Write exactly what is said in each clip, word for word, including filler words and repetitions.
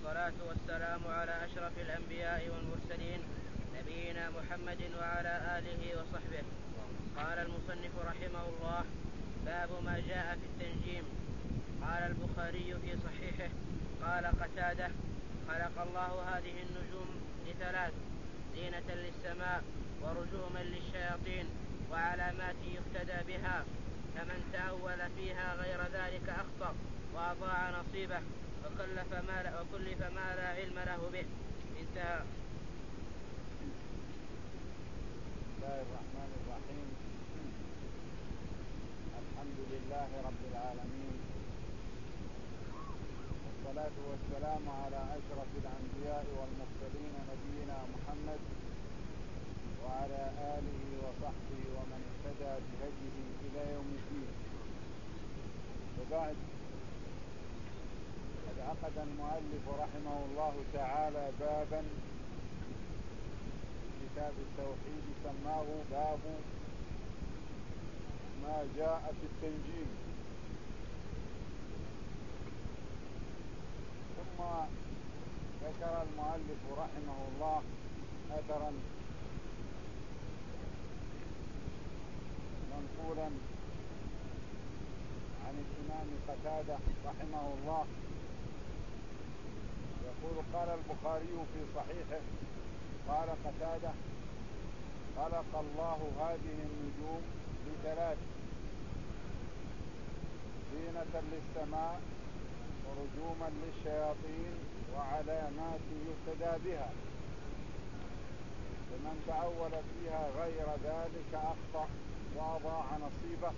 والصلاة والسلام على أشرف الأنبياء والمرسلين نبينا محمد وعلى آله وصحبه. قال المصنف رحمه الله: باب ما جاء في التنجيم. قال البخاري في صحيحه: قال قتادة: خلق الله هذه النجوم لثلاث: زينة للسماء، ورجوما للشياطين، وعلامات يقتدى بها، فمن تأول فيها غير ذلك أخطأ وأضاع نصيبه وكلف ما لا, وكلف ما لا علم له به. انتهى. بسم الله الرحمن الرحيم. الحمد لله رب العالمين، والصلاة والسلام على أشرف الأنبياء والمرسلين نبينا محمد وعلى آله وصحبه ومن اهتدى بهديه إلى يوم الدين. وبعد، قد عقد المؤلف رحمه الله تعالى بابا في كتاب التوحيد سماه باب ما جاء في التنجيم. ثم ذكر المؤلف رحمه الله أثرا منقولا عن الإمام قتادة رحمه الله يقول: قال البخاري في صحيحه: قال قتادة: خلق الله هذه النجوم لثلاث: زينة للسماء، ورجوما للشياطين، وعلامات يهتدى بها، فمن تأول فيها غير ذلك أخطأ وأضاع نصيبه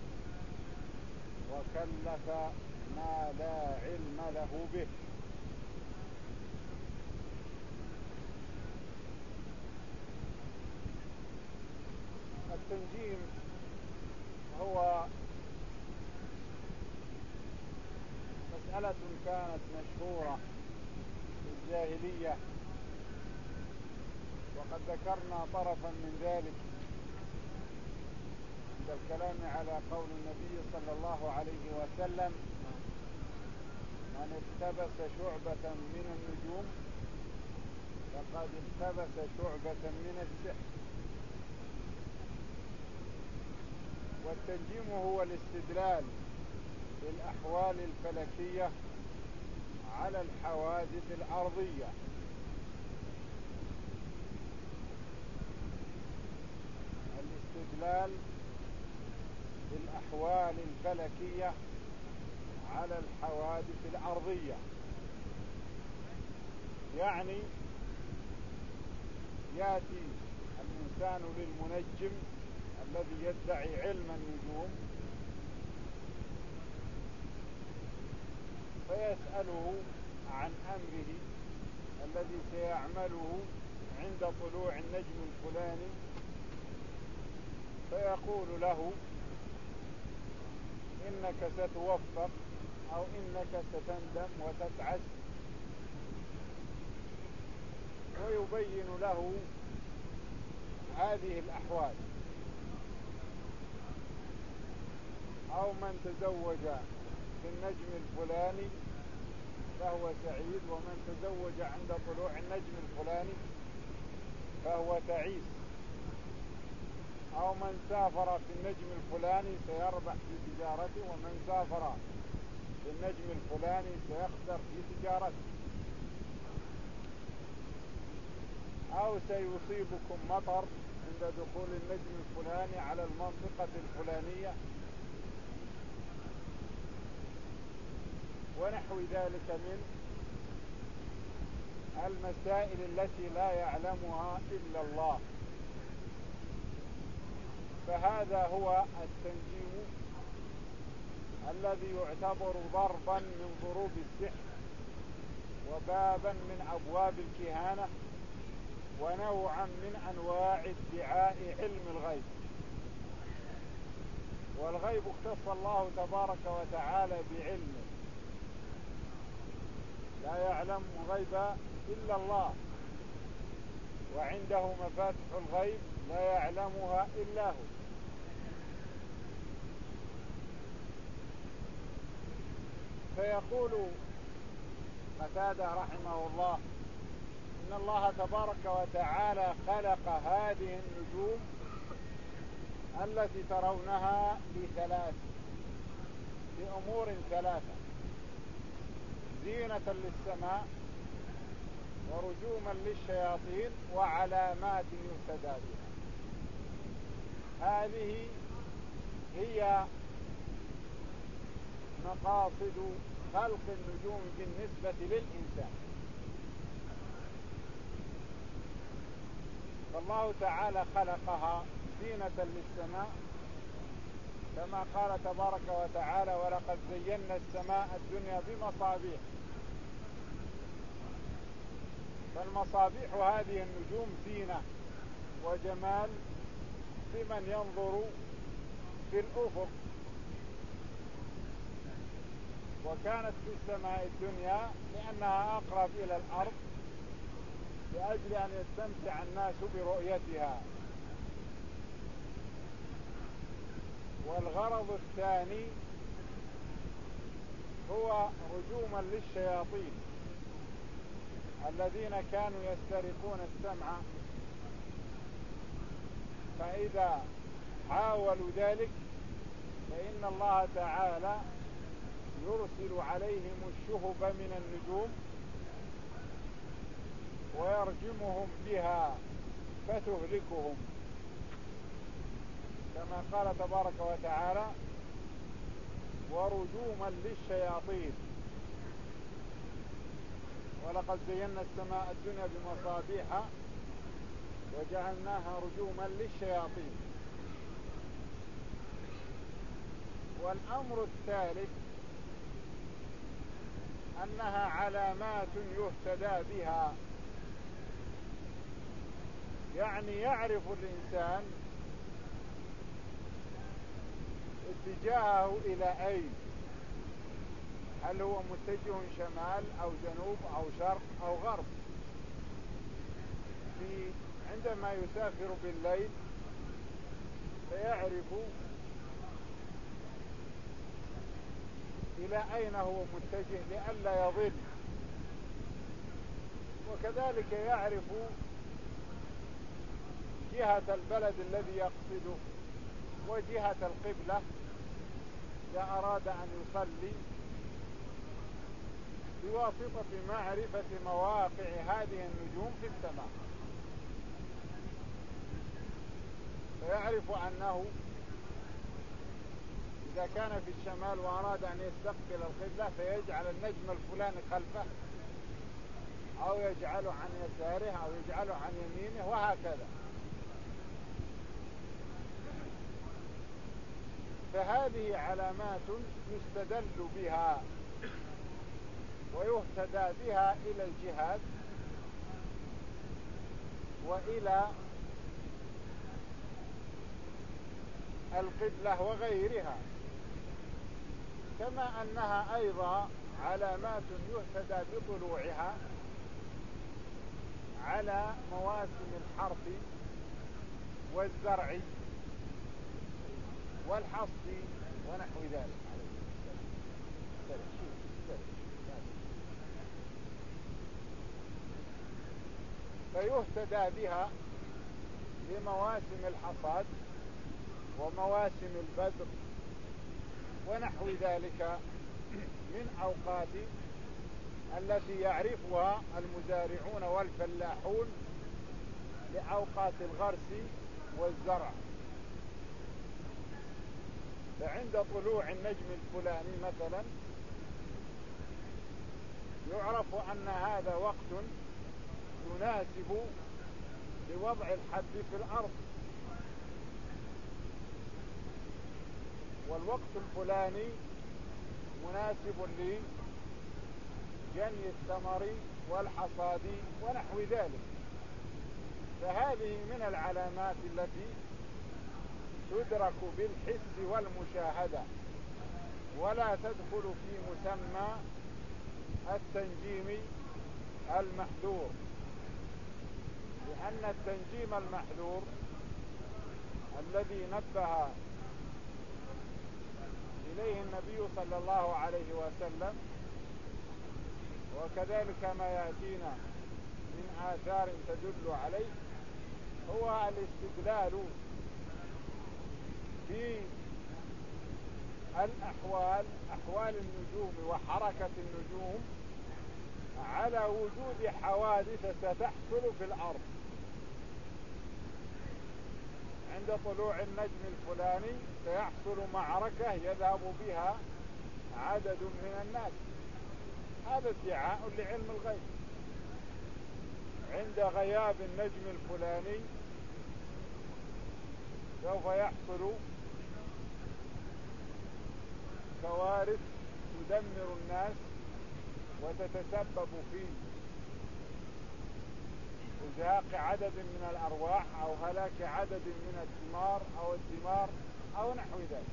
وكلف ما لا علم له به. التنجيم هو مسألة كانت مشهورة في الجاهلية، وقد ذكرنا طرفا من ذلك عند الكلام على قول النبي صلى الله عليه وسلم: من اقتبس شعبة من النجوم فقد اقتبس شعبة من السحر. والتنجيم هو الاستدلال بالأحوال الفلكية على الحوادث الأرضية. الاستدلال بالأحوال الفلكية على الحوادث الأرضية، يعني يأتي الإنسان للمنجم الذي يدعي علم النجوم فيسأله عن أمره الذي سيعمله عند طلوع النجم الفلاني، فيقول له: إنك ستوفق أو إنك ستندم وتتعس، ويبين له هذه الأحوال. أو من تزوج في النجم الفلاني فهو سعيد، ومن تزوج عند طلوع النجم الفلاني فهو تعيس. أو من سافر في النجم الفلاني سيربح في تجارته، ومن سافر في النجم الفلاني سيخسر في تجارته. أو سيصيبكم مطر عند دخول النجم الفلاني على المنطقة الفلانية، ونحو ذلك من المسائل التي لا يعلمها إلا الله. فهذا هو التنجيم الذي يعتبر ضربا من ضروب السحر، وبابا من أبواب الكهانة، ونوعا من أنواع ادعاء علم الغيب. والغيب اختص الله تبارك وتعالى بعلمه، لا يعلم الغيب إلا الله، وعنده مفاتح الغيب لا يعلمها إلا هو. فيقول قتادة رحمه الله إن الله تبارك وتعالى خلق هذه النجوم التي ترونها لثلاث لأمور ثلاثة: زينة للسماء، ورجوما للشياطين، وعلامات يهتدى بها. هذه هي مقاصد خلق النجوم بالنسبة للإنسان. فالله تعالى خلقها زينة للسماء كما قال تبارك وتعالى: ولقد زينا السماء الدنيا بمصابيح. فالمصابيح هذه النجوم زينة وجمال لمن ينظر في الأفق. وكانت في السماء الدنيا لأنها أقرب إلى الأرض لأجل أن يستمتع الناس برؤيتها. والغرض الثاني هو رجوما للشياطين الذين كانوا يسترقون السمع، فإذا حاولوا ذلك فإن الله تعالى يرسل عليهم الشهب من النجوم ويرجمهم بها فتهلكهم، كما قال تبارك وتعالى: ورجوما للشياطين. ولقد زينا السماء الدنيا بمصابيح وجعلناها رجوما للشياطين. والأمر الثالث أنها علامات يهتدى بها، يعني يعرف الإنسان اتجاهه إلى أين، هل هو متجه شمال أو جنوب أو شرق أو غرب. في عندما يسافر بالليل فيعرف إلى أين هو متجه لئلا يضل، وكذلك يعرف جهة البلد الذي يقصده وجهة القبلة إذا أراد أن يصلي بواسطة معرفة مواقع هذه النجوم في السماء. فيعرف أنه إذا كان في الشمال وأراد أن يستقبل القبلة فيجعل النجم الفلاني خلفه، أو يجعله عن يساره، أو يجعله عن يمينه، وهكذا. فهذه علامات يستدل بها ويهتدى بها إلى الجهاد وإلى القبلة وغيرها، كما أنها أيضا علامات يهتدى بطلوعها على مواسم الحرث والزرع والحصد ونحو ذلك. فيهتدى بها لمواسم الحصاد ومواسم البذر ونحو ذلك من أوقات التي يعرفها المزارعون والفلاحون لأوقات الغرس والزرع. فعند طلوع النجم الفلاني مثلا يعرف أن هذا وقت يناسب لوضع الحب في الأرض، والوقت الفلاني مناسب لجني الثمر والحصاد ونحو ذلك. فهذه من العلامات التي تدرك بالحس والمشاهدة، ولا تدخل في مسمى التنجيم المحذور، لأن التنجيم المحذور الذي نبه إليه النبي صلى الله عليه وسلم وكذلك ما يأتينا من آثار تدل عليه هو الاستدلال في الأحوال أحوال النجوم وحركة النجوم على وجود حوادث ستحصل في الأرض. عند طلوع النجم الفلاني سيحصل معركة يذهب بها عدد من الناس، هذا ادعاء لعلم الغيب. عند غياب النجم الفلاني سوف يحصل كوارث تدمر الناس وتتسبب في إزهاق عدد من الأرواح أو هلاك عدد من الثمار أو الثمار أو نحو ذلك.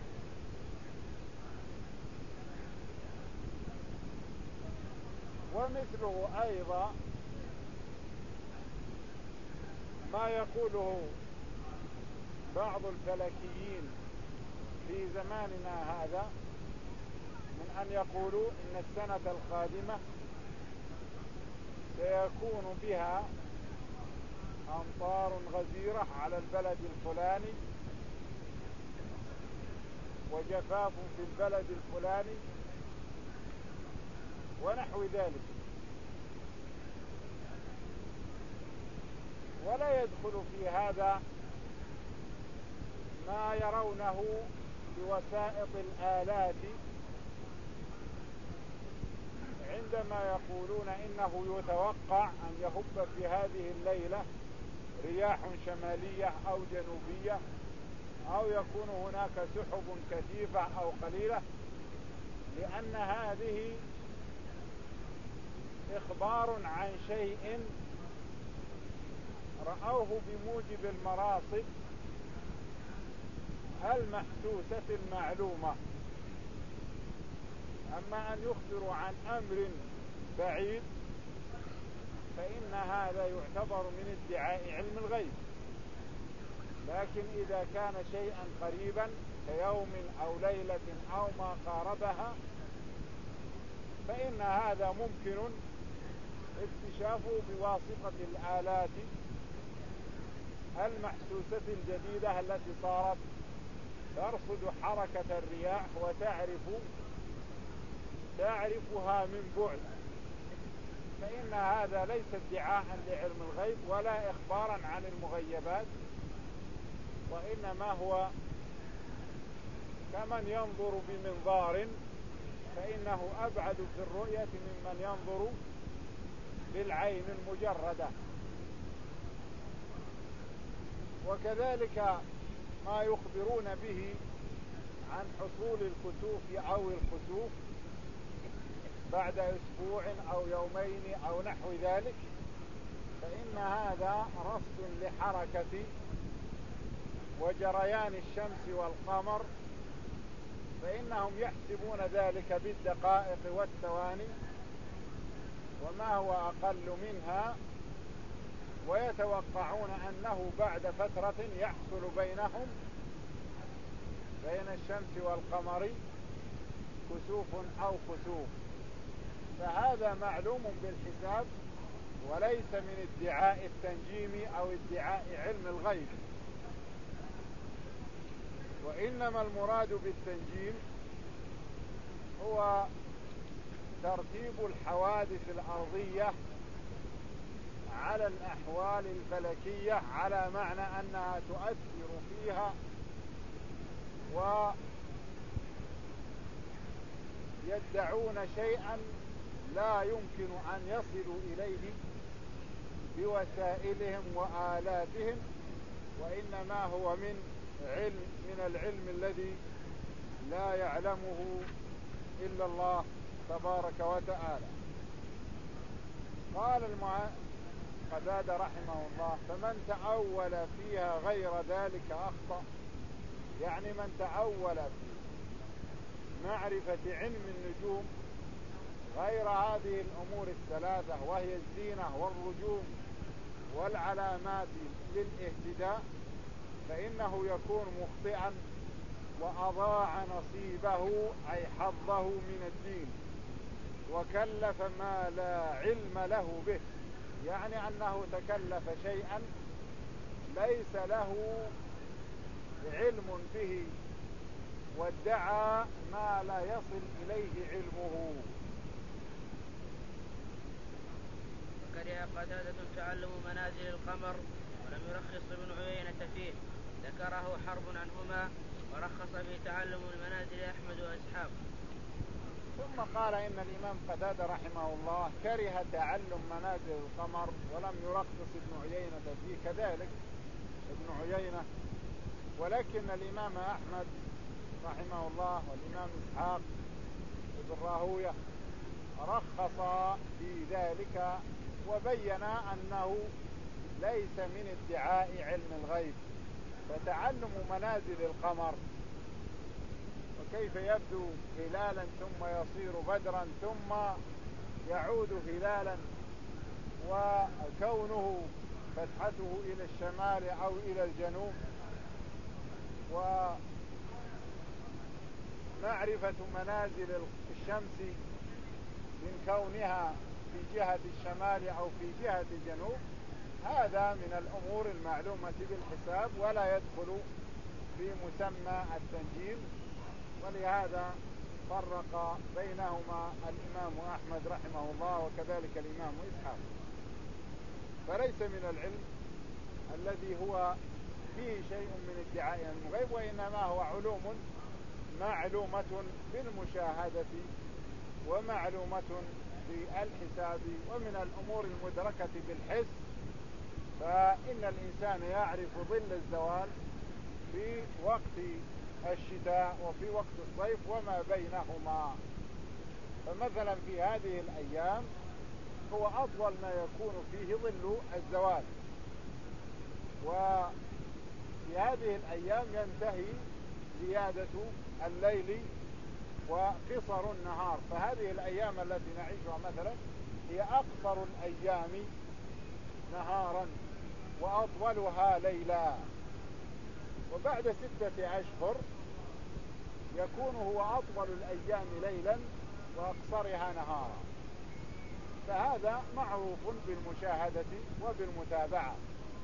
ومثله أيضا ما يقوله بعض الفلكيين في زماننا هذا من أن يقولوا إن السنة القادمة سيكون بها أمطار غزيرة على البلد الفلاني وجفاف في البلد الفلاني ونحو ذلك، ولا يدخل في هذا ما يرونه بوسائط الآلات عندما يقولون إنه يتوقع أن يهب في هذه الليلة رياح شمالية أو جنوبية أو يكون هناك سحب كثيفة أو قليلة، لأن هذه إخبار عن شيء رأوه بموجب المراصد المحسوسة المعلومة. أما أن يخبروا عن أمر بعيد فإن هذا يعتبر من ادعاء علم الغيب. لكن إذا كان شيئا قريبا كيوم أو ليلة أو ما قاربها فإن هذا ممكن اكتشافه بواسطة الآلات المحسوسة الجديدة التي صارت ترصد حركة الرياح وتعرف تعرفها من بعد، فإن هذا ليس ادعاء لعلم الغيب ولا إخبارا عن المغيبات، وإنما هو كمن ينظر بمنظار فإنه أبعد في الرؤية ممن ينظر بالعين المجردة. وكذلك ما يخبرون به عن حصول الكسوف أو الخسوف بعد أسبوع أو يومين أو نحو ذلك، فإن هذا رصد لحركة وجريان الشمس والقمر، فإنهم يحسبون ذلك بالدقائق والثواني وما هو أقل منها، ويتوقعون أنه بعد فترة يحصل بينهم بين الشمس والقمر كسوف أو خسوف. فهذا معلوم بالحساب وليس من ادعاء التنجيم أو ادعاء علم الغيب، وإنما المراد بالتنجيم هو ترتيب الحوادث الأرضية على الأحوال الفلكية على معنى أنها تؤثر فيها ويدعون شيئا لا يمكن أن يصلوا إليه بوسائلهم وآلاتهم، وإنما هو من علم من العلم الذي لا يعلمه إلا الله تبارك وتعالى. قال المع... قتادة رحمه الله: فمن تأول فيها غير ذلك أخطأ، يعني من تأول في معرفة علم النجوم غير هذه الأمور الثلاثة وهي الزينة والرجوم والعلامات للاهتداء فإنه يكون مخطئا وأضاع نصيبه أي حظه من الدين. وكلف ما لا علم له به، يعني أنه تكلف شيئا ليس له علم به، وادعى ما لا يصل إليه علمه. وكره قتادة تعلم منازل القمر ولم يرخص ابن عيينة فيه، ذكره حرب عنهما، ورخص في تعلم المنازل أحمد وإسحاق. ثم قال إن الإمام قتادة رحمه الله كره تعلم منازل القمر ولم يرخص ابن عيينة فيه، كذلك ابن عيينة. ولكن الإمام أحمد رحمه الله والإمام إسحاق ابن راهوية رخص في ذلك، وبين أنه ليس من ادعاء علم الغيب. فتعلم منازل القمر وكيف يبدو هلالا ثم يصير بدرا ثم يعود هلالا، وكونه فتحته إلى الشمال أو إلى الجنوب، ومعرفة منازل الشمس من كونها في جهة الشمال أو في جهة الجنوب، هذا من الأمور المعلومة بالحساب ولا يدخل في مسمى التنجيم. ولهذا فرق بينهما الإمام أحمد رحمه الله وكذلك الإمام إسحاق. فليس من العلم الذي هو فيه شيء من ادعاء الغيب، وإنما هو علوم معلومة بالمشاهدة ومعلومة بالحساب ومن الأمور المدركة بالحس. فإن الإنسان يعرف ظل الزوال في وقت الشتاء وفي وقت الصيف وما بينهما. فمثلا في هذه الأيام هو أطول ما يكون فيه ظل الزوال، وفي هذه الأيام ينتهي زيادة الليل وقصر النهار. فهذه الأيام التي نعيشها مثلا هي أقصر الأيام نهارا وأطولها ليلا، وبعد ستة أشهر يكون هو أطول الأيام ليلا وأقصرها نهارا. فهذا معروف بالمشاهدة وبالمتابعة.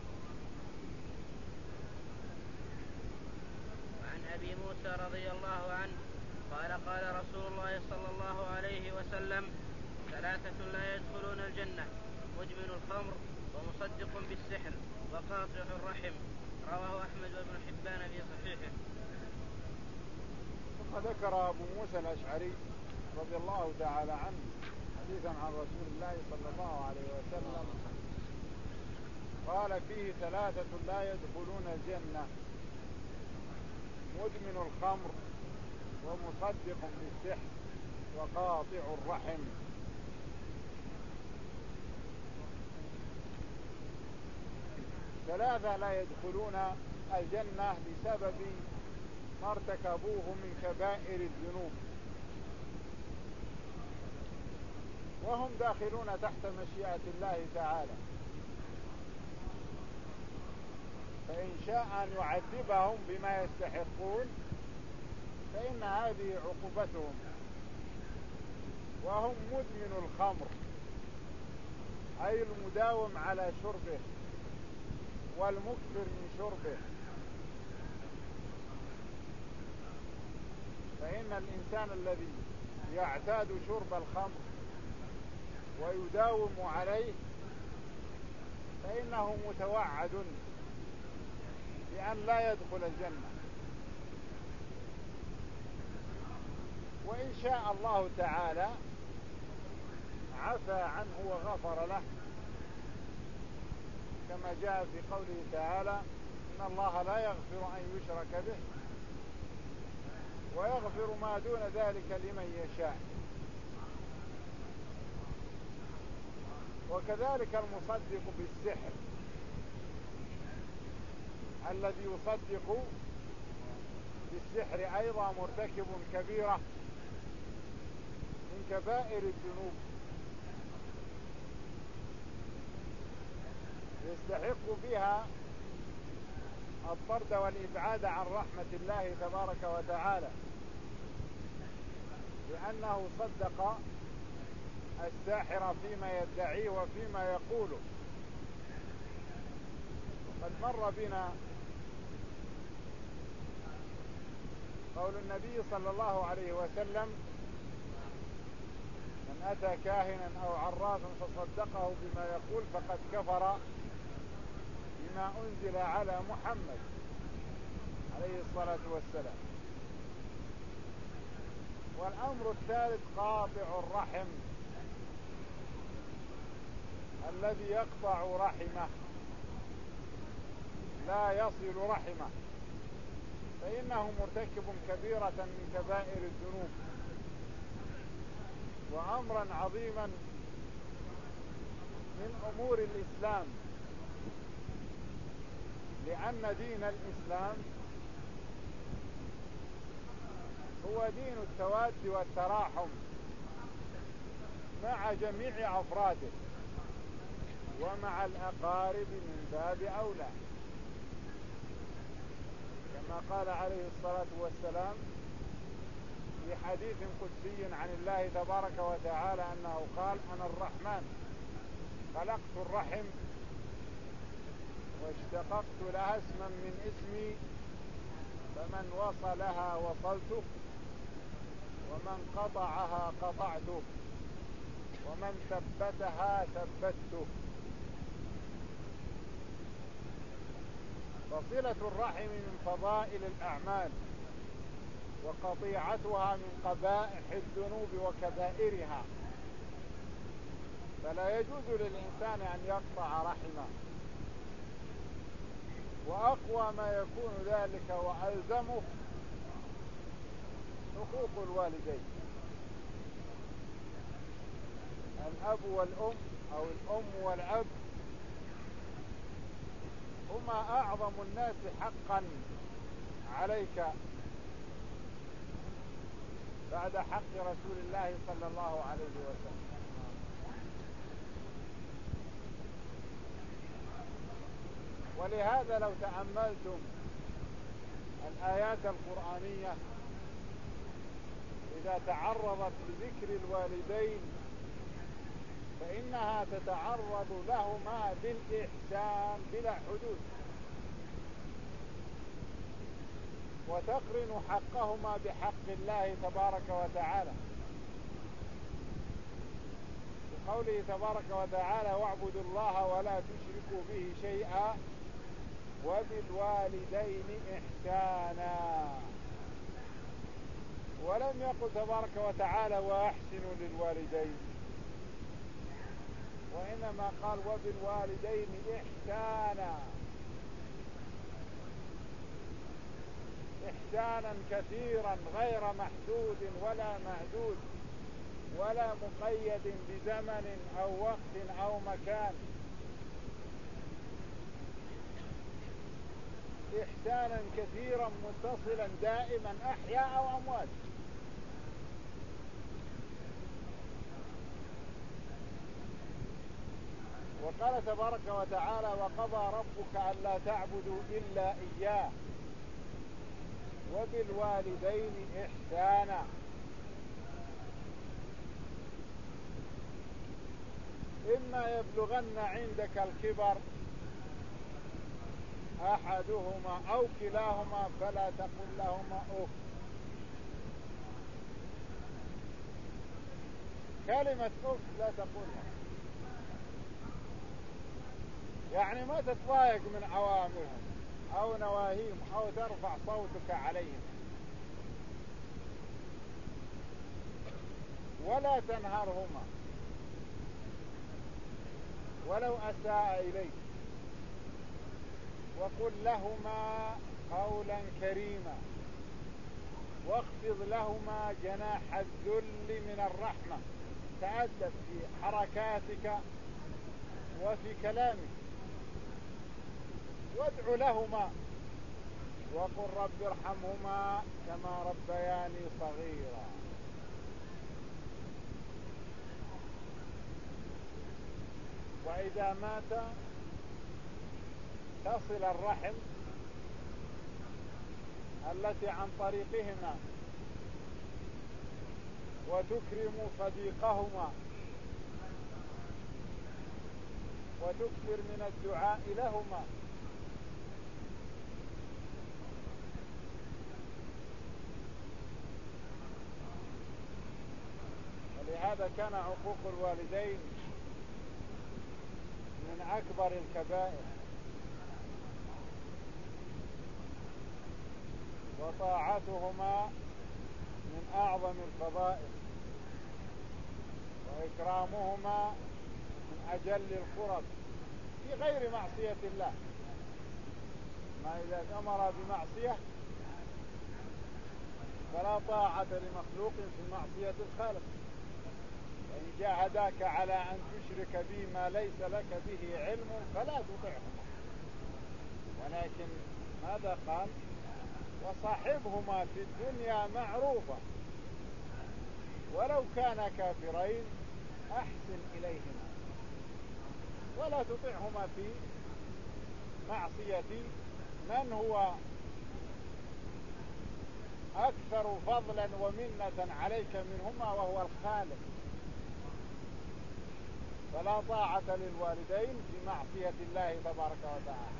وعن أبي موسى رضي الله عنه قال قال رسول الله صلى الله عليه وسلم: ثلاثة لا يدخلون الجنة: مدمن الخمر، ومصدق بالسحر، وقاطع الرحم. رواه أحمد وابن حبان في صحيحه. ثم ذكر أبو موسى الأشعري رضي الله تعالى عنه حديثا عن رسول الله صلى الله عليه وسلم قال فيه: ثلاثة لا يدخلون الجنة: مدمن الخمر، ومصدق بالسحر، وقاطع الرحم. ثلاثة لا يدخلون الجنة بسبب ما ارتكبوه من كبائر الذنوب، وهم داخلون تحت مشيئة الله تعالى، فإن شاء أن يعذبهم بما يستحقون فإن هذه عقوبتهم. وهم مدمن الخمر، أي المداوم على شربه والمكثر من شربه. فإن الإنسان الذي يعتاد شرب الخمر ويداوم عليه فإنه متوعد بأن لا يدخل الجنة، وإن شاء الله تعالى عفى عنه وغفر له، كما جاء في قوله تعالى: إن الله لا يغفر أن يشرك به ويغفر ما دون ذلك لمن يشاء. وكذلك المصدق بالسحر، الذي يصدق بالسحر أيضا مرتكب كبيرة من كبائر الذنوب، يستحق بها الطرد والإبعاد عن رحمة الله تبارك وتعالى، لأنه صدق الساحر فيما يدعيه وفيما يقوله. قد مر بنا قول النبي صلى الله عليه وسلم: من أتى كاهنا أو عرافا فصدقه بما يقول فقد كفر بما أنزل على محمد عليه الصلاة والسلام. والأمر الثالث قاطع الرحم، الذي يقطع رحمه لا يصل رحمه، فإنه مرتكب كبيرة من كبائر الذنوب وأمرا عظيما من أمور الإسلام، لأن دين الإسلام هو دين التواد والتراحم مع جميع أفراده، ومع الأقارب من باب أولى، كما قال عليه الصلاة والسلام في حديث قدسي عن الله تبارك وتعالى أنه قال: أنا الرحمن خلقت الرحم واشتققت لها اسما من اسمي، فمن وصلها وصلته ومن قطعها قطعته ومن ثبتها ثبته. فصلة الرحم من فضائل الأعمال، وقطيعتها من قبائح الذنوب وكبائرها، فلا يجوز للإنسان أن يقطع رحمه. وأقوى ما يكون ذلك وألزمه حقوق الوالدين، الأب والأم أو الأم والأب هما أعظم الناس حقا عليك بعد حق رسول الله صلى الله عليه وسلم. ولهذا لو تأملتم الآيات القرآنية إذا تعرضت لذكر الوالدين فإنها تتعرض لهما بالإحسان بلا حدود، وتقرن حقهما بحق الله تبارك وتعالى، بقوله تبارك وتعالى: واعبدوا الله ولا تشركوا به شيئا وبالوالدين إحسانا. ولم يقل تبارك وتعالى: وأحسنوا للوالدين، وإنما قال: وبالوالدين إحسانا، إحسانا كثيرا غير محدود ولا مهدود ولا مقيد بزمن أو وقت أو مكان، إحسانا كثيرا متصلا دائما أحياء أو أموات. وقال تبارك وتعالى: وقضى ربك ألا تعبدوا إلا إياه وبالوالدين إحسانا. إما يبلغن عندك الكبر أحدهما أو كلاهما فلا تقل لهما أف. كلمة أف لا تقولها، يعني ما تتضايق من أوامرهم أو نواهيهم أو ترفع صوتك عليهم، ولا تنهرهما ولو أساء إليك، وقل لهما قولا كريما، واخفض لهما جناح الذل من الرحمة. تأدب في حركاتك وفي كلامك، وادع لهما وقل رب ارحمهما كما ربياني صغيرا. وإذا مات تصل الرحم التي عن طريقهما وتكرم صديقهما وتكثر من الدعاء لهما. ولهذا كان عقوق الوالدين من أكبر الكبائر، وطاعتهما من أعظم الفضائل، وإكرامهما من أجل القرب في غير معصية الله. ما إذا أمر بمعصية فلا طاعة لمخلوق في معصية الخالق. وإن جاهداك على أن تشرك بي ما ليس لك به علم فلا تطعهما، ولكن ماذا قال؟ وصاحبهما في الدنيا معروفا ولو كانا كافرين أحسن إليهما، ولا تطعهما في معصية من هو أكثر فضلا ومنة عليك منهما وهو الخالق. فلا طاعة للوالدين في معصية الله تبارك وتعالى.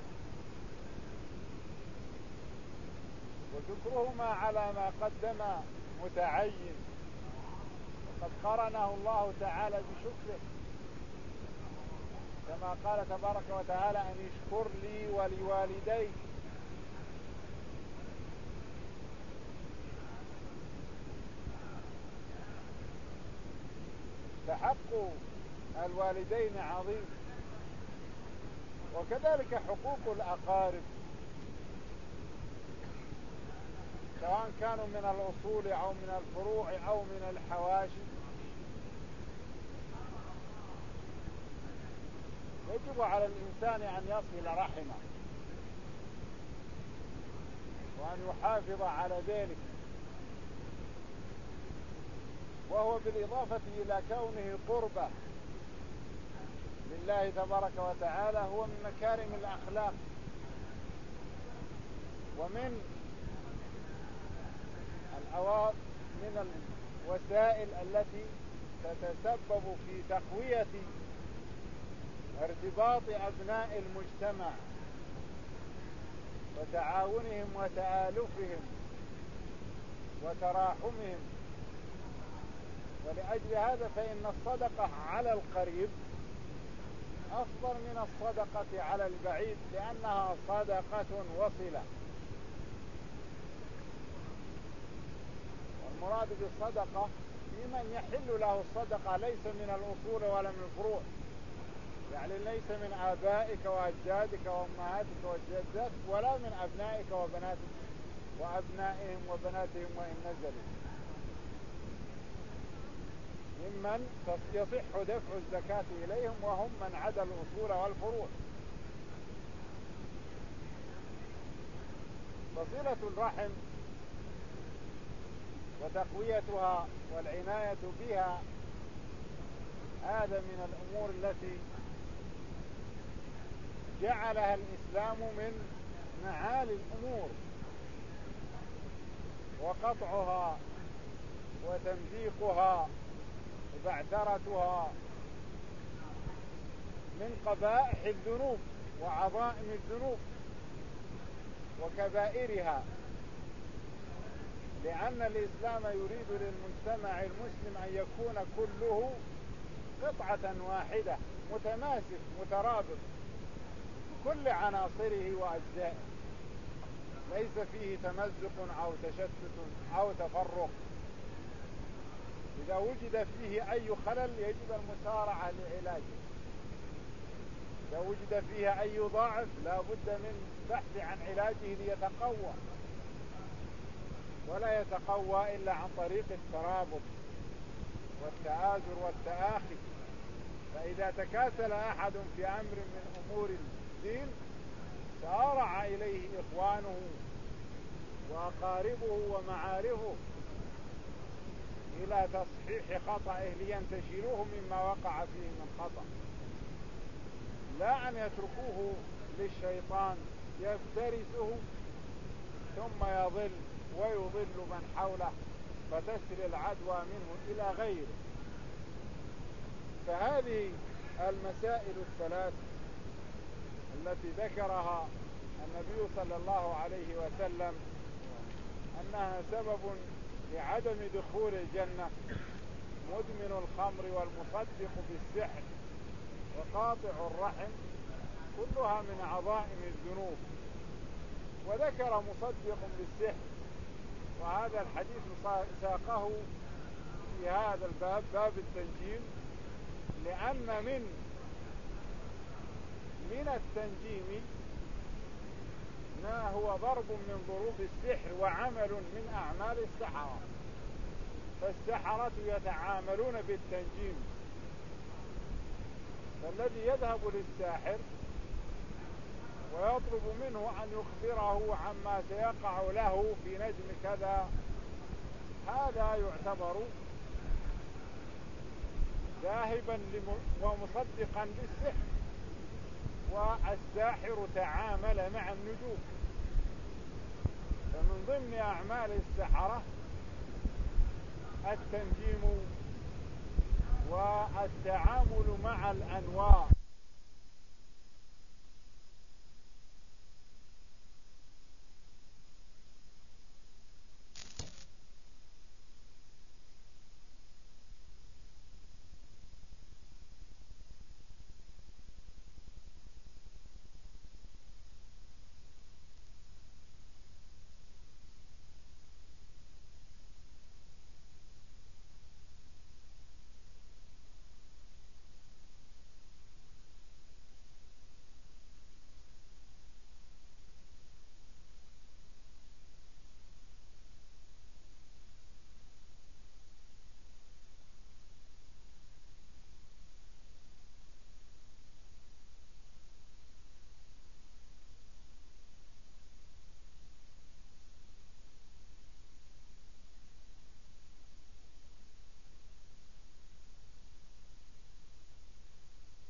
وشكرهما على ما قدم متعين، وقد قرنه الله تعالى بشكره، كما قال تبارك وتعالى أن اشكر لي ولوالديك. فحق الوالدين عظيم، وكذلك حقوق الأقارب سواء كانوا من الأصول أو من الفروع أو من الحواشي. يجب على الإنسان أن يصل رحمه وأن يحافظ على ذلك، وهو بالإضافة إلى كونه قربة لله تبارك وتعالى هو من مكارم الأخلاق ومن الأواصر من الوسائل التي تتسبب في تقوية ارتباط أبناء المجتمع وتعاونهم وتآلفهم وتراحمهم. ولأجل هذا فإن الصدقة على القريب أفضل من الصدقة على البعيد، لأنها صدقة وصلة. والمراد بالصدقة في من يحل له الصدقة ليس من الأصول ولا من الفروع، يعني ليس من آبائك وأجدادك وأمهاتك وجداتك ولا من أبنائك وبناتك وأبنائهم وبناتهم وإن نزلوا، ممن يصح دفع الزكاة إليهم وهم من عدا الأصول والفروع. فصلة الرحم وتقويتها والعناية بها هذا من الأمور التي جعلها الإسلام من معالي الأمور، وقطعها وتمزيقها وبعثرتها من قبائح الذنوب وعظائم الذنوب وكبائرها، لأن الإسلام يريد للمجتمع المسلم أن يكون كله قطعة واحدة متماسك مترابط كل عناصره وأجزائه، ليس فيه تمزق أو تشتت أو تفرق. إذا وجد فيه أي خلل يجب المسارعة لعلاجه، إذا وجد فيها أي ضعف لا بد من بحث عن علاجه ليتقوى، ولا يتقوى إلا عن طريق الترابط والتآزر والتآخي. فإذا تكاسل أحد في أمر من أمور الدين سارع إليه إخوانه وأقاربه ومعارفه إلى تصحيح خطأه لينتشلوه مما وقع فيه من خطأ، لا أن يتركوه للشيطان يفترسه ثم يضل ويضل من حوله فتسري العدوى منه إلى غيره. فهذه المسائل الثلاث التي ذكرها النبي صلى الله عليه وسلم أنها سبب لعدم دخول الجنة: مدمن الخمر والمصدق بالسحر وقاطع الرحم، كلها من عظائم الذنوب. وذكر مصدق بالسحر، وهذا الحديث ساقه في هذا الباب، باب التنجيم، لأن من من التنجيم ما هو ضرب من ضروب السحر وعمل من أعمال السحرة، فالسحرة يتعاملون بالتنجيم. فالذي يذهب للساحر ويطلب منه أن يخبره عما سيقع له في نجم كذا، هذا يعتبر ذاهبا ومصدقا بالسحر، والساحر تعامل مع النجوم. فمن ضمن أعمال السحرة التنجيم والتعامل مع الأنواع